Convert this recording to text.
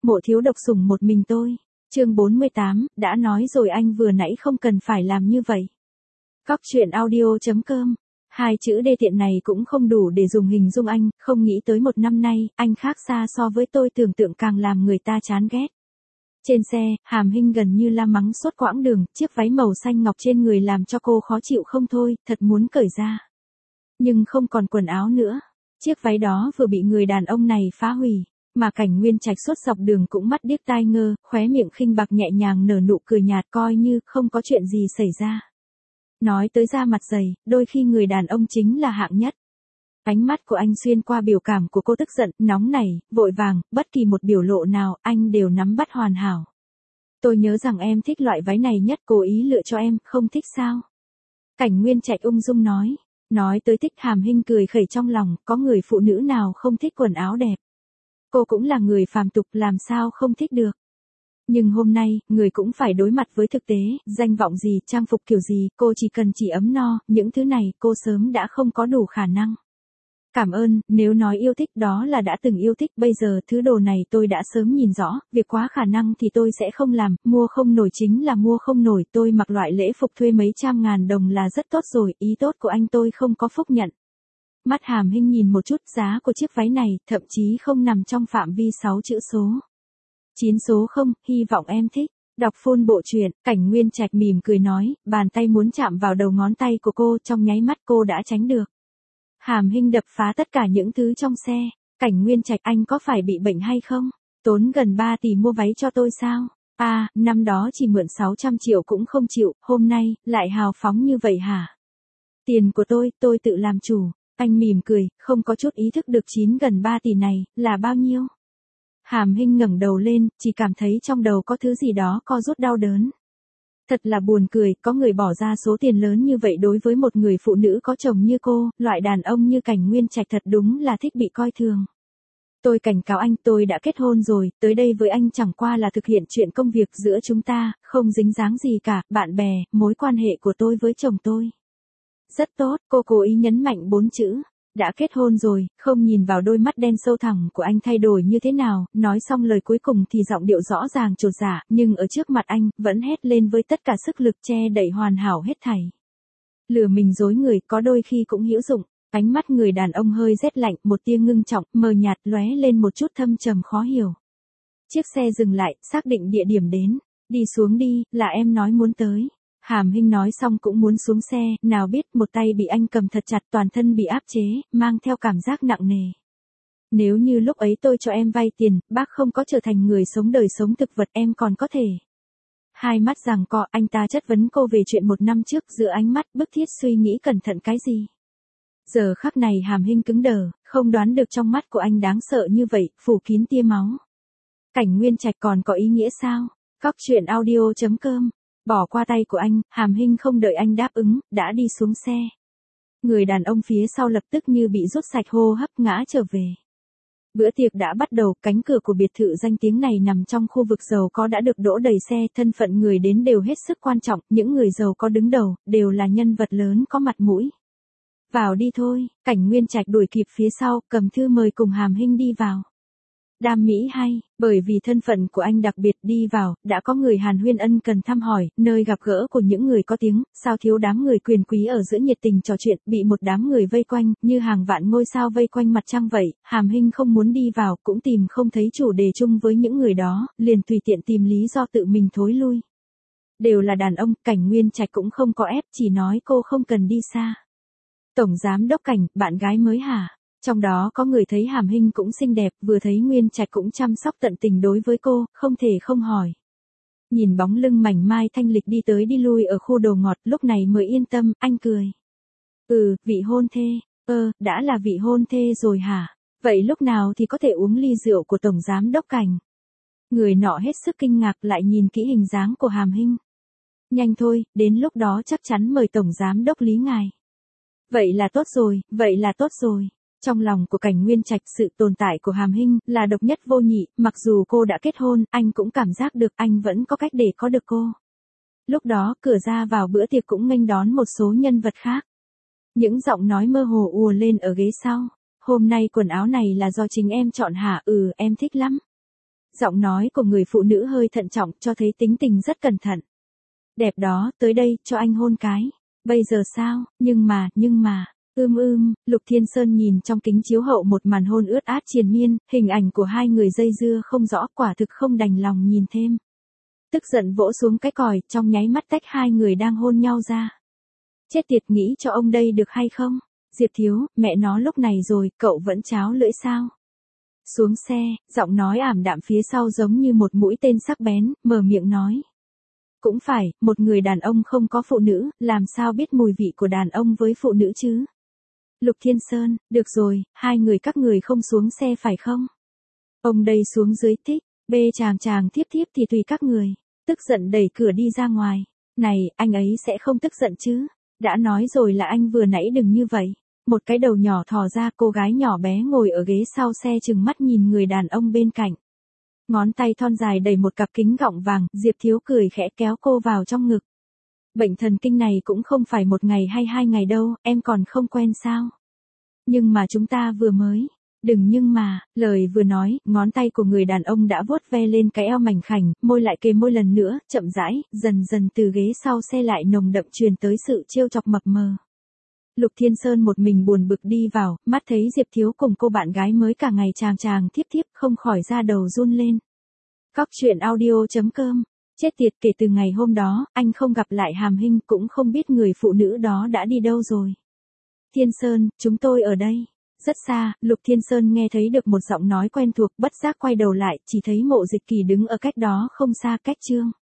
Mộ thiếu độc sủng một mình tôi. Chương 48, đã nói rồi anh vừa nãy không cần phải làm như vậy. Cóc truyện audio.com. Hai chữ đê tiện này cũng không đủ để dùng hình dung anh, không nghĩ tới một năm nay, anh khác xa so với tôi tưởng tượng càng làm người ta chán ghét. Trên xe, Hàm Hinh gần như la mắng suốt quãng đường, chiếc váy màu xanh ngọc trên người làm cho cô khó chịu không thôi, thật muốn cởi ra. Nhưng không còn quần áo nữa. Chiếc váy đó vừa bị người đàn ông này phá hủy. Mà Cảnh Nguyên Trạch suốt dọc đường cũng mắt điếc tai ngơ, khóe miệng khinh bạc nhẹ nhàng nở nụ cười nhạt coi như không có chuyện gì xảy ra. Nói tới da mặt dày, đôi khi người đàn ông chính là hạng nhất. Ánh mắt của anh xuyên qua biểu cảm của cô tức giận, nóng nảy, vội vàng, bất kỳ một biểu lộ nào anh đều nắm bắt hoàn hảo. Tôi nhớ rằng em thích loại váy này nhất, cố ý lựa cho em, không thích sao? Cảnh Nguyên Trạch ung dung nói. Nói tới thích, Hàm Hinh cười khẩy trong lòng, có người phụ nữ nào không thích quần áo đẹp. Cô cũng là người phàm tục, làm sao không thích được. Nhưng hôm nay, người cũng phải đối mặt với thực tế, danh vọng gì, trang phục kiểu gì, cô chỉ cần chỉ ấm no, những thứ này cô sớm đã không có đủ khả năng. Cảm ơn, nếu nói yêu thích đó là đã từng yêu thích, bây giờ thứ đồ này tôi đã sớm nhìn rõ, việc quá khả năng thì tôi sẽ không làm, mua không nổi chính là mua không nổi, tôi mặc loại lễ phục thuê mấy trăm ngàn đồng là rất tốt rồi, ý tốt của anh tôi không có phúc nhận. Mắt Hàm Hinh nhìn một chút, giá của chiếc váy này, thậm chí không nằm trong phạm vi 6 chữ số. 9 số không, hy vọng em thích. Đọc full bộ truyện, Cảnh Nguyên Trạch mỉm cười nói, bàn tay muốn chạm vào đầu ngón tay của cô, trong nháy mắt cô đã tránh được. Hàm Hinh đập phá tất cả những thứ trong xe. Cảnh Nguyên Trạch, anh có phải bị bệnh hay không? Tốn gần 3 tỷ mua váy cho tôi sao? À, năm đó chỉ mượn 600 triệu cũng không chịu, hôm nay, lại hào phóng như vậy hả? Tiền của tôi tự làm chủ. Anh mỉm cười, không có chút ý thức được gần 3 tỷ này, là bao nhiêu? Hàm Hinh ngẩng đầu lên, chỉ cảm thấy trong đầu có thứ gì đó co rút đau đớn. Thật là buồn cười, có người bỏ ra số tiền lớn như vậy đối với một người phụ nữ có chồng như cô, loại đàn ông như Cảnh Nguyên Trạch thật đúng là thích bị coi thường. Tôi cảnh cáo anh, tôi đã kết hôn rồi, tới đây với anh chẳng qua là thực hiện chuyện công việc giữa chúng ta, không dính dáng gì cả, bạn bè, mối quan hệ của tôi với chồng tôi. Rất tốt, cô cố ý nhấn mạnh 4 chữ. Đã kết hôn rồi, không nhìn vào đôi mắt đen sâu thẳm của anh thay đổi như thế nào, nói xong lời cuối cùng thì giọng điệu rõ ràng chột dạ, nhưng ở trước mặt anh, vẫn hét lên với tất cả sức lực che đậy hoàn hảo hết thảy. Lừa mình dối người, có đôi khi cũng hữu dụng. Ánh mắt người đàn ông hơi rét lạnh, một tia ngưng trọng, mờ nhạt lóe lên một chút thâm trầm khó hiểu. Chiếc xe dừng lại, xác định địa điểm đến. Đi xuống đi, là em nói muốn tới. Hàm Hinh nói xong cũng muốn xuống xe, nào biết một tay bị anh cầm thật chặt, toàn thân bị áp chế, mang theo cảm giác nặng nề. Nếu như lúc ấy tôi cho em vay tiền, bác không có trở thành người sống đời sống thực vật, em còn có thể. Hai mắt giằng co, anh ta chất vấn cô về chuyện một năm trước, giữa ánh mắt bức thiết suy nghĩ cẩn thận cái gì. Giờ khắc này Hàm Hinh cứng đờ, không đoán được trong mắt của anh đáng sợ như vậy, phủ kín tia máu. Cảnh Nguyên Trạch còn có ý nghĩa sao? Cóc truyện audio.com. Bỏ qua tay của anh, Hàm Hinh không đợi anh đáp ứng, đã đi xuống xe. Người đàn ông phía sau lập tức như bị rút sạch hô hấp ngã trở về. Bữa tiệc đã bắt đầu, cánh cửa của biệt thự danh tiếng này nằm trong khu vực giàu có đã được đỗ đầy xe, thân phận người đến đều hết sức quan trọng, những người giàu có đứng đầu, đều là nhân vật lớn có mặt mũi. Vào đi thôi, Cảnh Nguyên Trạch đuổi kịp phía sau, cầm thư mời cùng Hàm Hinh đi vào. Đam mỹ hay, bởi vì thân phận của anh đặc biệt đi vào, đã có người hàn huyên ân cần thăm hỏi, nơi gặp gỡ của những người có tiếng, sao thiếu đám người quyền quý ở giữa nhiệt tình trò chuyện, bị một đám người vây quanh, như hàng vạn ngôi sao vây quanh mặt trăng vậy, Hàm Hinh không muốn đi vào, cũng tìm không thấy chủ đề chung với những người đó, liền tùy tiện tìm lý do tự mình thối lui. Đều là đàn ông, Cảnh Nguyên Trạch cũng không có ép, chỉ nói cô không cần đi xa. Tổng giám đốc Cảnh, bạn gái mới hả? Trong đó có người thấy Hàm Hinh cũng xinh đẹp, vừa thấy Nguyên Trạch cũng chăm sóc tận tình đối với cô, không thể không hỏi. Nhìn bóng lưng mảnh mai thanh lịch đi tới đi lui ở khu đồ ngọt, lúc này mới yên tâm, anh cười. Vị hôn thê, đã là vị hôn thê rồi hả? Vậy lúc nào thì có thể uống ly rượu của Tổng Giám Đốc Cảnh? Người nọ hết sức kinh ngạc lại nhìn kỹ hình dáng của Hàm Hinh. Nhanh thôi, đến lúc đó chắc chắn mời Tổng Giám Đốc Lý ngài. Vậy là tốt rồi, vậy là tốt rồi. Trong lòng của Cảnh Nguyên Trạch sự tồn tại của Hàm Hinh là độc nhất vô nhị, mặc dù cô đã kết hôn, anh cũng cảm giác được anh vẫn có cách để có được cô. Lúc đó cửa ra vào bữa tiệc cũng nghênh đón một số nhân vật khác. Những giọng nói mơ hồ ùa lên ở ghế sau. Hôm nay quần áo này là do chính em chọn hả? Em thích lắm. Giọng nói của người phụ nữ hơi thận trọng cho thấy tính tình rất cẩn thận. Đẹp đó, tới đây, cho anh hôn cái. Bây giờ sao, nhưng mà, Lục Thiên Sơn nhìn trong kính chiếu hậu một màn hôn ướt át triền miên, hình ảnh của hai người dây dưa không rõ, quả thực không đành lòng nhìn thêm. Tức giận vỗ xuống cái còi, trong nháy mắt tách hai người đang hôn nhau ra. Chết tiệt, nghĩ cho ông đây được hay không? Diệp Thiếu, mẹ nó lúc này rồi, cậu vẫn cháo lưỡi sao? Xuống xe, giọng nói ảm đạm phía sau giống như một mũi tên sắc bén, mở miệng nói. Cũng phải, một người đàn ông không có phụ nữ, làm sao biết mùi vị của đàn ông với phụ nữ chứ? Lục Thiên Sơn, được rồi, hai người các người không xuống xe phải không? Ông đây xuống dưới thích, bê chàng tiếp thì tùy các người. Tức giận đẩy cửa đi ra ngoài. Này, anh ấy sẽ không tức giận chứ? Đã nói rồi là anh vừa nãy đừng như vậy. Một cái đầu nhỏ thò ra, cô gái nhỏ bé ngồi ở ghế sau xe trừng mắt nhìn người đàn ông bên cạnh. Ngón tay thon dài đẩy một cặp kính gọng vàng, Diệp Thiếu cười khẽ kéo cô vào trong ngực. Bệnh thần kinh này cũng không phải một ngày hay 2 ngày đâu, em còn không quen sao? Nhưng mà chúng ta vừa mới. Đừng nhưng mà, lời vừa nói, ngón tay của người đàn ông đã vuốt ve lên cái eo mảnh khảnh, môi lại kề môi lần nữa, chậm rãi, dần dần từ ghế sau xe lại nồng đậm truyền tới sự trêu chọc mập mờ. Lục Thiên Sơn một mình buồn bực đi vào, mắt thấy Diệp Thiếu cùng cô bạn gái mới cả ngày chàng tiếp không khỏi ra đầu run lên. Cóc truyện audio.com. Chết tiệt, kể từ ngày hôm đó, anh không gặp lại Hàm Hinh, cũng không biết người phụ nữ đó đã đi đâu rồi. Thiên Sơn, chúng tôi ở đây. Rất xa, Lục Thiên Sơn nghe thấy được một giọng nói quen thuộc, bất giác quay đầu lại, chỉ thấy Mộ Dịch Kỳ đứng ở cách đó không xa, cách Trương